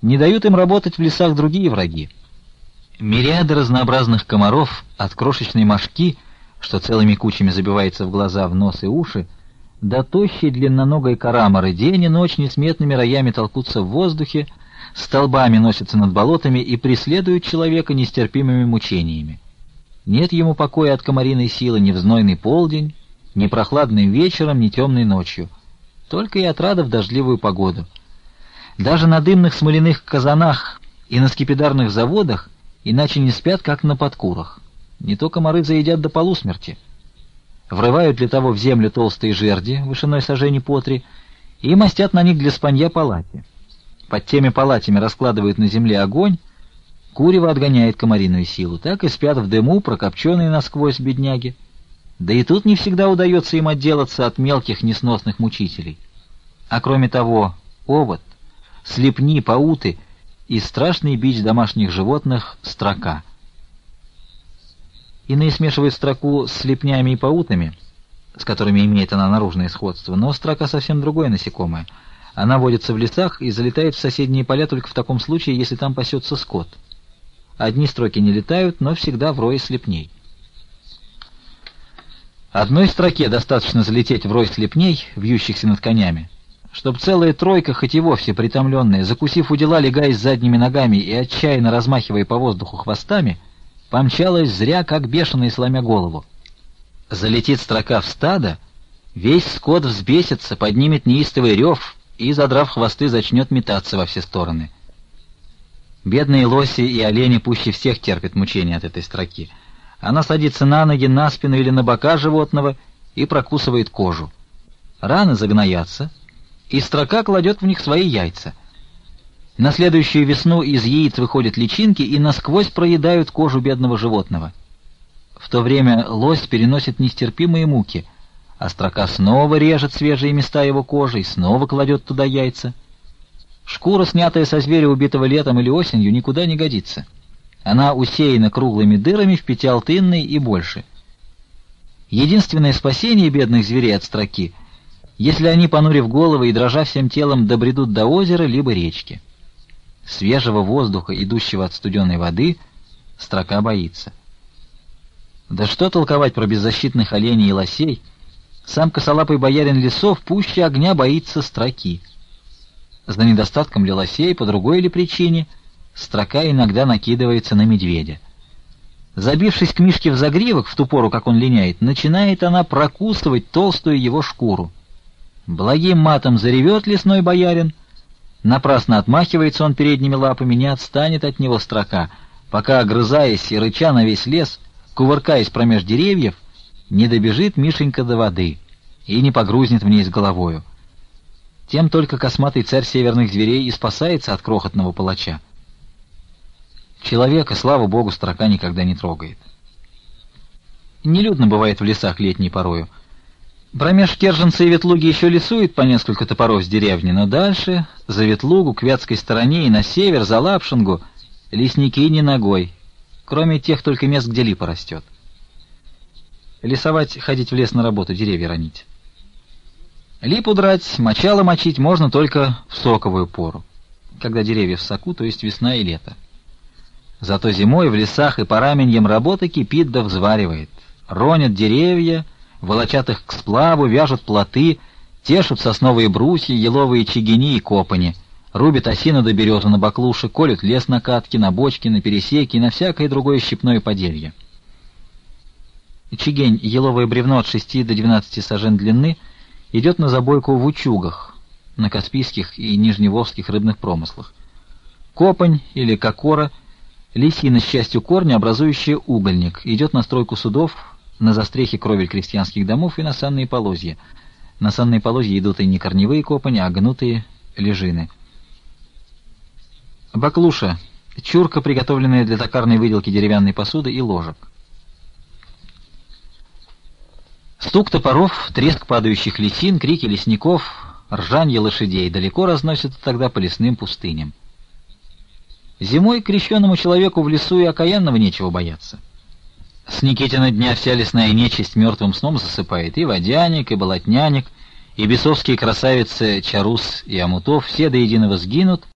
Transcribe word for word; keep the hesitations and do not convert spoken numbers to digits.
Не дают им работать в лесах другие враги. Мириады разнообразных комаров, от крошечной мошки, что целыми кучами забивается в глаза, в нос и уши, до тощей длинноногой караморы день и ночь несметными роями толкутся в воздухе, столбами носятся над болотами и преследуют человека нестерпимыми мучениями. Нет ему покоя от комариной силы ни в знойный полдень, ни прохладным вечером, ни темной ночью, только и отрада в дождливую погоду. Даже на дымных смоляных казанах и на скипидарных заводах иначе не спят, как на подкурах. Не то комары заедят до полусмерти. Врывают для того в землю толстые жерди, вышиной сажени по три, и мастят на них для спанья палати. Под теми палатями раскладывают на земле огонь, курево отгоняет комариную силу. Так и спят в дыму, прокопченные насквозь бедняги. Да и тут не всегда удается им отделаться от мелких несносных мучителей. А кроме того, овод, слепни, пауты и страшный бич домашних животных — строка. Иные смешивают строку с слепнями и паутами, с которыми имеет она наружное сходство, но строка совсем другое насекомое. Она водится в лесах и залетает в соседние поля только в таком случае, если там пасется скот. Одни строки не летают, но всегда в рое слепней. Одной строке достаточно залететь в рой слепней, вьющихся над конями, чтоб целая тройка, хоть и вовсе притомленная, закусив у дела, легаясь задними ногами и отчаянно размахивая по воздуху хвостами, помчалась зря, как бешеная, сломя голову. Залетит строка в стадо, весь скот взбесится, поднимет неистовый рев и, задрав хвосты, зачнет метаться во все стороны. Бедные лоси и олени пуще всех терпят мучения от этой строки. Она садится на ноги, на спину или на бока животного и прокусывает кожу. Раны загноятся, и строка кладет в них свои яйца. На следующую весну из яиц выходят личинки и насквозь проедают кожу бедного животного. В то время лось переносит нестерпимые муки, а строка снова режет свежие места его кожи и снова кладет туда яйца. Шкура, снятая со зверя, убитого летом или осенью, никуда не годится. Она усеяна круглыми дырами в пятиалтынной и больше. Единственное спасение бедных зверей от строки, если они, понурив головы и дрожа всем телом, добредут до озера либо речки. Свежего воздуха, идущего от студеной воды, строка боится. Да что толковать про беззащитных оленей и лосей? Сам косолапый боярин лесов пуще огня боится строки. За недостатком ли лосей, по другой ли причине, строка иногда накидывается на медведя. Забившись к мишке в загривок в ту пору, как он линяет, начинает она прокусывать толстую его шкуру. Благим матом заревет лесной боярин, напрасно отмахивается он передними лапами, не отстанет от него строка, пока, огрызаясь и рыча на весь лес, кувыркаясь промеж деревьев, не добежит Мишенька до воды и не погрузнет в ней с головою. Тем только косматый царь северных зверей и спасается от крохотного палача. Человека, слава богу, строка никогда не трогает. Нелюдно бывает в лесах летней порою. Промеж Керженца и Ветлуги еще лесует по несколько топоров с деревни, но дальше, за Ветлугу, к Вятской стороне и на север, за Лапшингу, лесники ни ногой, кроме тех только мест, где липа растет. Лесовать, ходить в лес на работу, деревья ранить. Липу драть, мочало мочить можно только в соковую пору, когда деревья в соку, то есть весна и лето. Зато зимой в лесах и по раменьям работа кипит да взваривает. Ронят деревья, волочат их к сплаву, вяжут плоты, тешут сосновые брусья, еловые чигини и копани, рубят осину да березу на баклуши, колют лес на катки, на бочки, на пересеки и на всякое другое щепное поделье. Чигень, еловое бревно от шести до двенадцати сажен длины, идет на забойку в Учугах, на Каспийских и Нижневолжских рыбных промыслах. Копань или кокора — лисина с частью корня, образующая угольник, идет на стройку судов, на застрехи кровель крестьянских домов и на санные полозья. На санные полозья идут и не корневые копани, а гнутые лежины. Баклуша — чурка, приготовленная для токарной выделки деревянной посуды и ложек. Стук топоров, треск падающих лисин, крики лесников, ржанье лошадей далеко разносятся тогда по лесным пустыням. Зимой крещенному человеку в лесу и окаянного нечего бояться. С Никитина дня вся лесная нечисть мертвым сном засыпает, и водяник, и болотняник, и бесовские красавицы Чарус и Амутов все до единого сгинут,